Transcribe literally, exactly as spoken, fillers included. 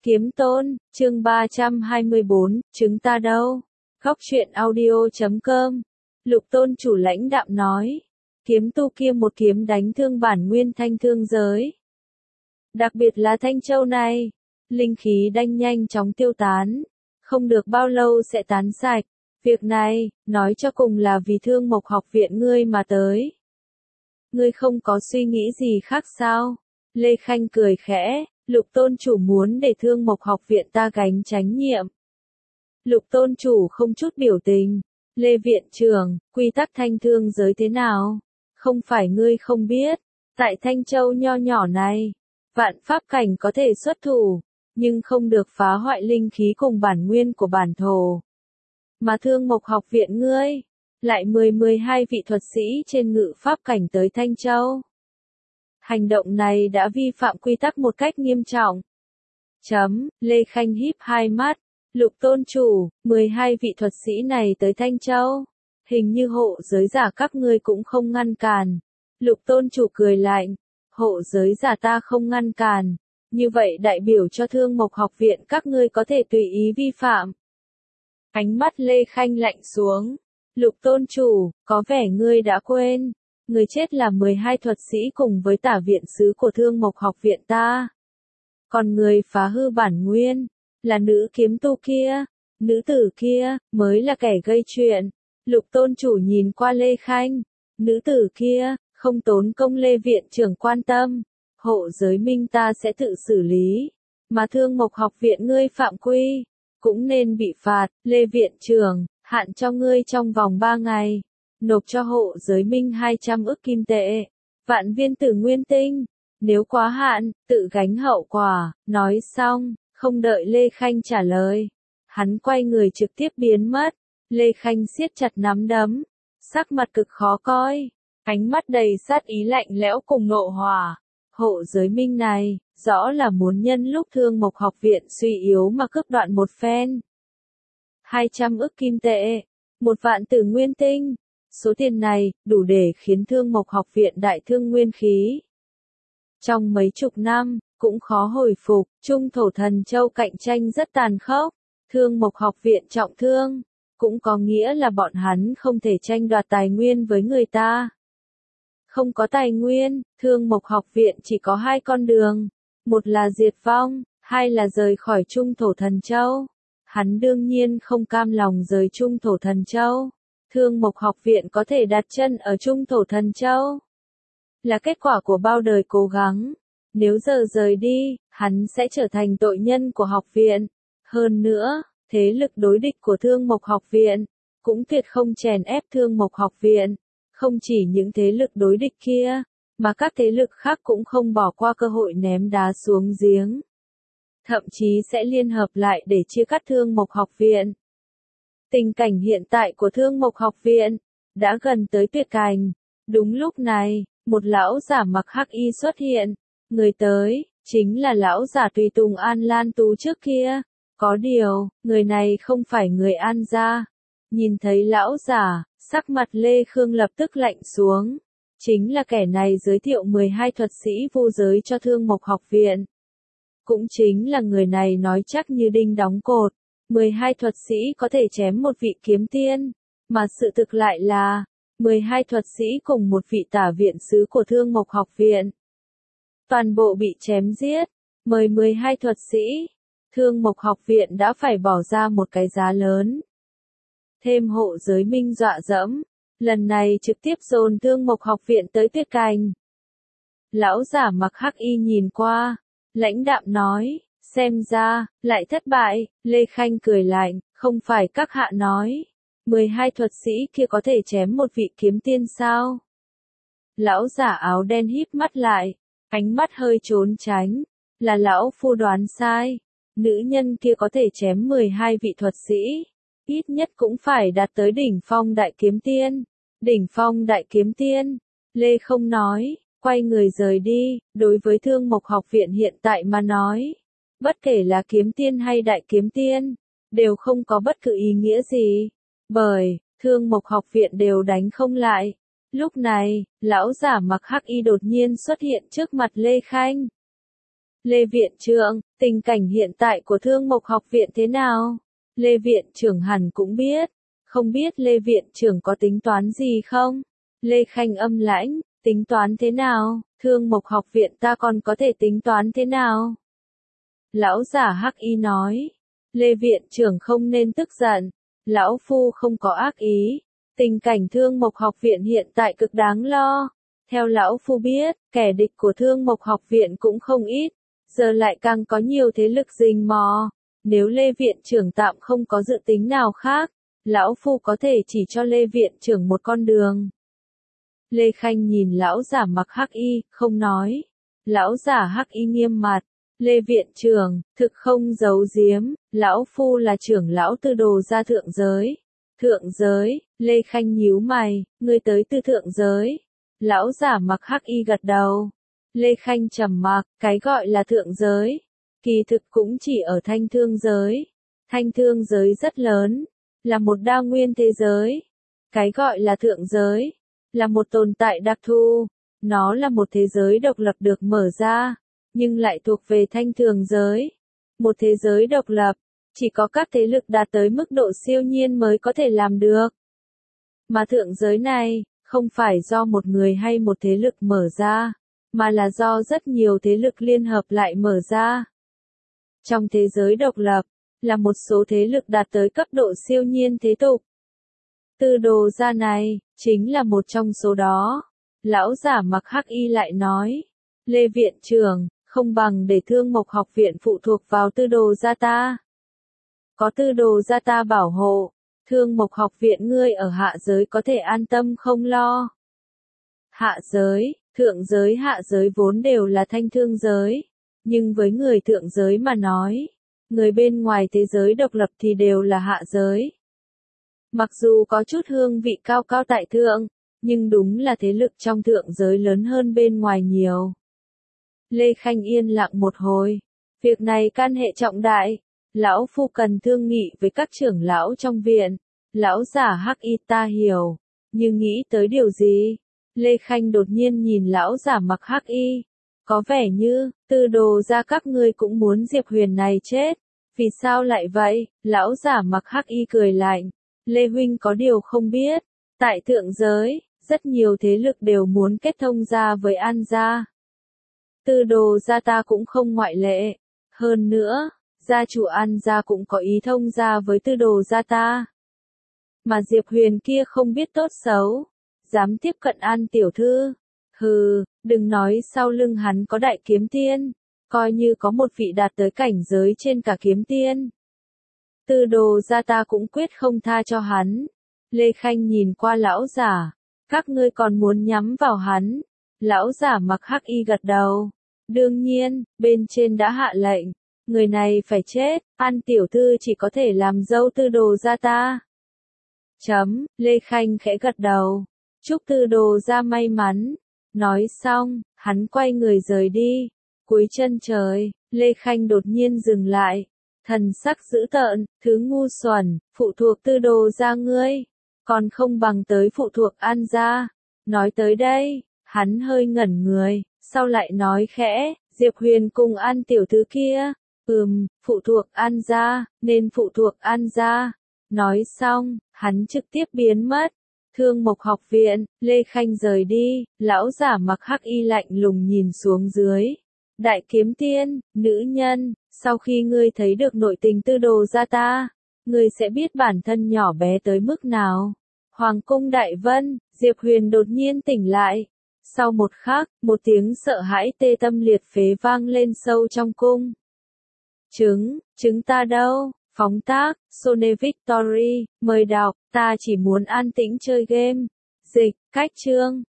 Kiếm Tôn, chương ba trăm hai mươi bốn, chúng ta đâu? Góc truyện audio chấm com. Lục Tôn chủ lãnh đạm nói. Kiếm tu kia một kiếm đánh thương bản nguyên thanh thương giới. Đặc biệt là Thanh Châu này. Linh khí đanh nhanh chóng tiêu tán. Không được bao lâu sẽ tán sạch. Việc này, nói cho cùng là vì Thương Mộc học viện ngươi mà tới. Ngươi không có suy nghĩ gì khác sao? Lê Khanh cười khẽ. Lục Tôn chủ muốn để Thương Mộc học viện ta gánh trách nhiệm. Lục Tôn chủ không chút biểu tình. Lê viện trưởng, quy tắc thanh thương giới thế nào? Không phải ngươi không biết. Tại Thanh Châu nho nhỏ này, vạn pháp cảnh có thể xuất thủ, nhưng không được phá hoại linh khí cùng bản nguyên của bản thổ. Mà Thương Mộc học viện ngươi, lại mười mười hai vị thuật sĩ trên ngự pháp cảnh tới Thanh Châu. Hành động này đã vi phạm quy tắc một cách nghiêm trọng. Chấm, Lê Khanh híp hai mắt. Lục Tôn chủ, mười hai vị thuật sĩ này tới Thanh Châu. Hình như hộ giới giả các ngươi cũng không ngăn cản. Lục Tôn chủ cười lạnh. Hộ giới giả ta không ngăn cản. Như vậy đại biểu cho Thương Mộc học viện các ngươi có thể tùy ý vi phạm. Ánh mắt Lê Khanh lạnh xuống. Lục Tôn chủ, có vẻ ngươi đã quên. Người chết là mười hai thuật sĩ cùng với tả viện sứ của Thương Mộc học viện ta. Còn người phá hư bản nguyên, là nữ kiếm tu kia, nữ tử kia, mới là kẻ gây chuyện. Lục Tôn chủ nhìn qua Lê Khanh, nữ tử kia, không tốn công Lê viện trưởng quan tâm. Hộ giới minh ta sẽ tự xử lý, mà Thương Mộc học viện ngươi phạm quy, cũng nên bị phạt. Lê viện trưởng, hạn cho ngươi trong vòng ba ngày. Nộp cho hộ giới minh hai trăm ức kim tệ, vạn viên tử nguyên tinh, nếu quá hạn, tự gánh hậu quả. Nói xong, không đợi Lê Khanh trả lời, hắn quay người trực tiếp biến mất. Lê Khanh siết chặt nắm đấm, sắc mặt cực khó coi, ánh mắt đầy sát ý lạnh lẽo cùng nộ hỏa. Hộ giới minh này, rõ là muốn nhân lúc Thương Mộc học viện suy yếu mà cướp đoạn một phen. hai trăm ức kim tệ, một vạn tử nguyên tinh. Số tiền này, đủ để khiến Thương Mộc học viện đại thương nguyên khí. Trong mấy chục năm, cũng khó hồi phục, Trung Thổ Thần Châu cạnh tranh rất tàn khốc. Thương Mộc học viện trọng thương, cũng có nghĩa là bọn hắn không thể tranh đoạt tài nguyên với người ta. Không có tài nguyên, Thương Mộc học viện chỉ có hai con đường. Một là diệt vong, hai là rời khỏi Trung Thổ Thần Châu. Hắn đương nhiên không cam lòng rời Trung Thổ Thần Châu. Thương Mộc học viện có thể đặt chân ở Trung Thổ Thần Châu, là kết quả của bao đời cố gắng. Nếu giờ rời đi, hắn sẽ trở thành tội nhân của học viện. Hơn nữa, thế lực đối địch của Thương Mộc học viện, cũng tuyệt không chèn ép Thương Mộc học viện. Không chỉ những thế lực đối địch kia, mà các thế lực khác cũng không bỏ qua cơ hội ném đá xuống giếng. Thậm chí sẽ liên hợp lại để chia cắt Thương Mộc học viện. Tình cảnh hiện tại của Thương Mộc học viện đã gần tới tuyệt cảnh. Đúng lúc này, một lão giả mặc hắc y xuất hiện. Người tới chính là lão giả tùy tùng An Lan Tú trước kia. Có điều, người này không phải người An gia. Nhìn thấy lão giả, sắc mặt Lê Khương lập tức lạnh xuống. Chính là kẻ này giới thiệu mười hai thuật sĩ vô giới cho Thương Mộc học viện. Cũng chính là người này nói chắc như đinh đóng cột. mười hai thuật sĩ có thể chém một vị kiếm tiên, mà sự thực lại là, mười hai thuật sĩ cùng một vị tả viện sứ của Thương Mộc học viện. Toàn bộ bị chém giết, mời mười hai thuật sĩ, Thương Mộc học viện đã phải bỏ ra một cái giá lớn. Thêm hộ giới minh dọa dẫm, lần này trực tiếp dồn Thương Mộc học viện tới tuyệt cảnh. Lão giả mặc hắc y nhìn qua, lãnh đạm nói. Xem ra, lại thất bại. Lê Khanh cười lạnh, không phải các hạ nói. mười hai thuật sĩ kia có thể chém một vị kiếm tiên sao? Lão giả áo đen híp mắt lại, ánh mắt hơi trốn tránh. Là lão phu đoán sai. Nữ nhân kia có thể chém mười hai vị thuật sĩ. Ít nhất cũng phải đạt tới đỉnh phong đại kiếm tiên. Đỉnh phong đại kiếm tiên. Lê không nói, quay người rời đi. Đối với Thương Mộc học viện hiện tại mà nói, bất kể là kiếm tiên hay đại kiếm tiên, đều không có bất cứ ý nghĩa gì. Bởi, Thương Mộc học viện đều đánh không lại. Lúc này, lão giả mặc hắc y đột nhiên xuất hiện trước mặt Lê Khanh. Lê Viện trưởng, tình cảnh hiện tại của Thương Mộc học viện thế nào? Lê Viện trưởng hẳn cũng biết. Không biết Lê Viện trưởng có tính toán gì không? Lê Khanh âm lãnh, tính toán thế nào? Thương Mộc học viện ta còn có thể tính toán thế nào? Lão giả Hắc Y nói. Lê Viện trưởng không nên tức giận. Lão Phu không có ác ý. Tình cảnh Thương Mộc học viện hiện tại cực đáng lo. Theo Lão Phu biết, kẻ địch của Thương Mộc học viện cũng không ít. Giờ lại càng có nhiều thế lực rình mò. Nếu Lê Viện trưởng tạm không có dự tính nào khác, Lão Phu có thể chỉ cho Lê Viện trưởng một con đường. Lê Khanh nhìn lão giả mặc hắc y, không nói. Lão giả hắc y nghiêm mặt. Lê Viện trưởng, thực không giấu giếm, Lão Phu là trưởng lão Tư Đồ gia thượng giới. Thượng giới, Lê Khanh nhíu mày, ngươi tới từ thượng giới. Lão giả mặc hắc y gật đầu. Lê Khanh trầm mặc, cái gọi là thượng giới. Kỳ thực cũng chỉ ở thanh thương giới. Thanh thương giới rất lớn, là một đa nguyên thế giới. Cái gọi là thượng giới, là một tồn tại đặc thù. Nó là một thế giới độc lập được mở ra, nhưng lại thuộc về thanh thường giới. Một thế giới độc lập, chỉ có các thế lực đạt tới mức độ siêu nhiên mới có thể làm được. Mà thượng giới này, không phải do một người hay một thế lực mở ra, mà là do rất nhiều thế lực liên hợp lại mở ra. Trong thế giới độc lập, là một số thế lực đạt tới cấp độ siêu nhiên thế tục. Tư Đồ gia này, chính là một trong số đó. Lão giả mặc hắc y lại nói. Lê Viện trưởng, không bằng để Thương Mộc học viện phụ thuộc vào Tư Đồ gia ta. Có Tư Đồ gia ta bảo hộ, Thương Mộc học viện ngươi ở hạ giới có thể an tâm không lo. Hạ giới, thượng giới hạ giới vốn đều là thanh thương giới. Nhưng với người thượng giới mà nói, người bên ngoài thế giới độc lập thì đều là hạ giới. Mặc dù có chút hương vị cao cao tại thượng, nhưng đúng là thế lực trong thượng giới lớn hơn bên ngoài nhiều. Lê Khanh yên lặng một hồi. Việc này can hệ trọng đại. Lão Phu cần thương nghị với các trưởng lão trong viện. Lão giả Hắc Y ta hiểu. Nhưng nghĩ tới điều gì? Lê Khanh đột nhiên nhìn lão giả mặc Hắc Y. Có vẻ như, Tư Đồ gia các ngươi cũng muốn Diệp Huyền này chết. Vì sao lại vậy? Lão giả mặc Hắc Y cười lạnh. Lê Huynh có điều không biết. Tại thượng giới, rất nhiều thế lực đều muốn kết thông gia với An gia. Tư Đồ gia ta cũng không ngoại lệ. Hơn nữa, gia chủ An gia cũng có ý thông gia với Tư Đồ gia ta. Mà Diệp Huyền kia không biết tốt xấu, dám tiếp cận An tiểu thư. Hừ, đừng nói sau lưng hắn có đại kiếm tiên, coi như có một vị đạt tới cảnh giới trên cả kiếm tiên. Tư Đồ gia ta cũng quyết không tha cho hắn. Lê Khanh nhìn qua lão giả, các ngươi còn muốn nhắm vào hắn. Lão giả mặc hắc y gật đầu. Đương nhiên, bên trên đã hạ lệnh, người này phải chết, An tiểu thư chỉ có thể làm dâu Tư Đồ gia ta. Chấm, Lê Khanh khẽ gật đầu. Chúc Tư Đồ gia may mắn. Nói xong, hắn quay người rời đi. Cuối chân trời, Lê Khanh đột nhiên dừng lại. Thần sắc dữ tợn, thứ ngu xuẩn, phụ thuộc Tư Đồ gia ngươi, còn không bằng tới phụ thuộc An gia. Nói tới đây, hắn hơi ngẩn người, sau lại nói khẽ, Diệp Huyền cùng An tiểu thư kia, ừm, phụ thuộc An gia, nên phụ thuộc An gia. Nói xong, hắn trực tiếp biến mất. Thương Mộc học viện, Lê Khanh rời đi, lão giả mặc hắc y lạnh lùng nhìn xuống dưới. Đại kiếm tiên, nữ nhân, sau khi ngươi thấy được nội tình Tư Đồ gia ta, ngươi sẽ biết bản thân nhỏ bé tới mức nào. Hoàng cung Đại Vân, Diệp Huyền đột nhiên tỉnh lại. Sau một khắc, một tiếng sợ hãi tê tâm liệt phế vang lên sâu trong cung. Trứng, trứng ta đâu? Phóng tác, Sone Victory, mời đọc, ta chỉ muốn an tĩnh chơi game. Dịch, cách chương.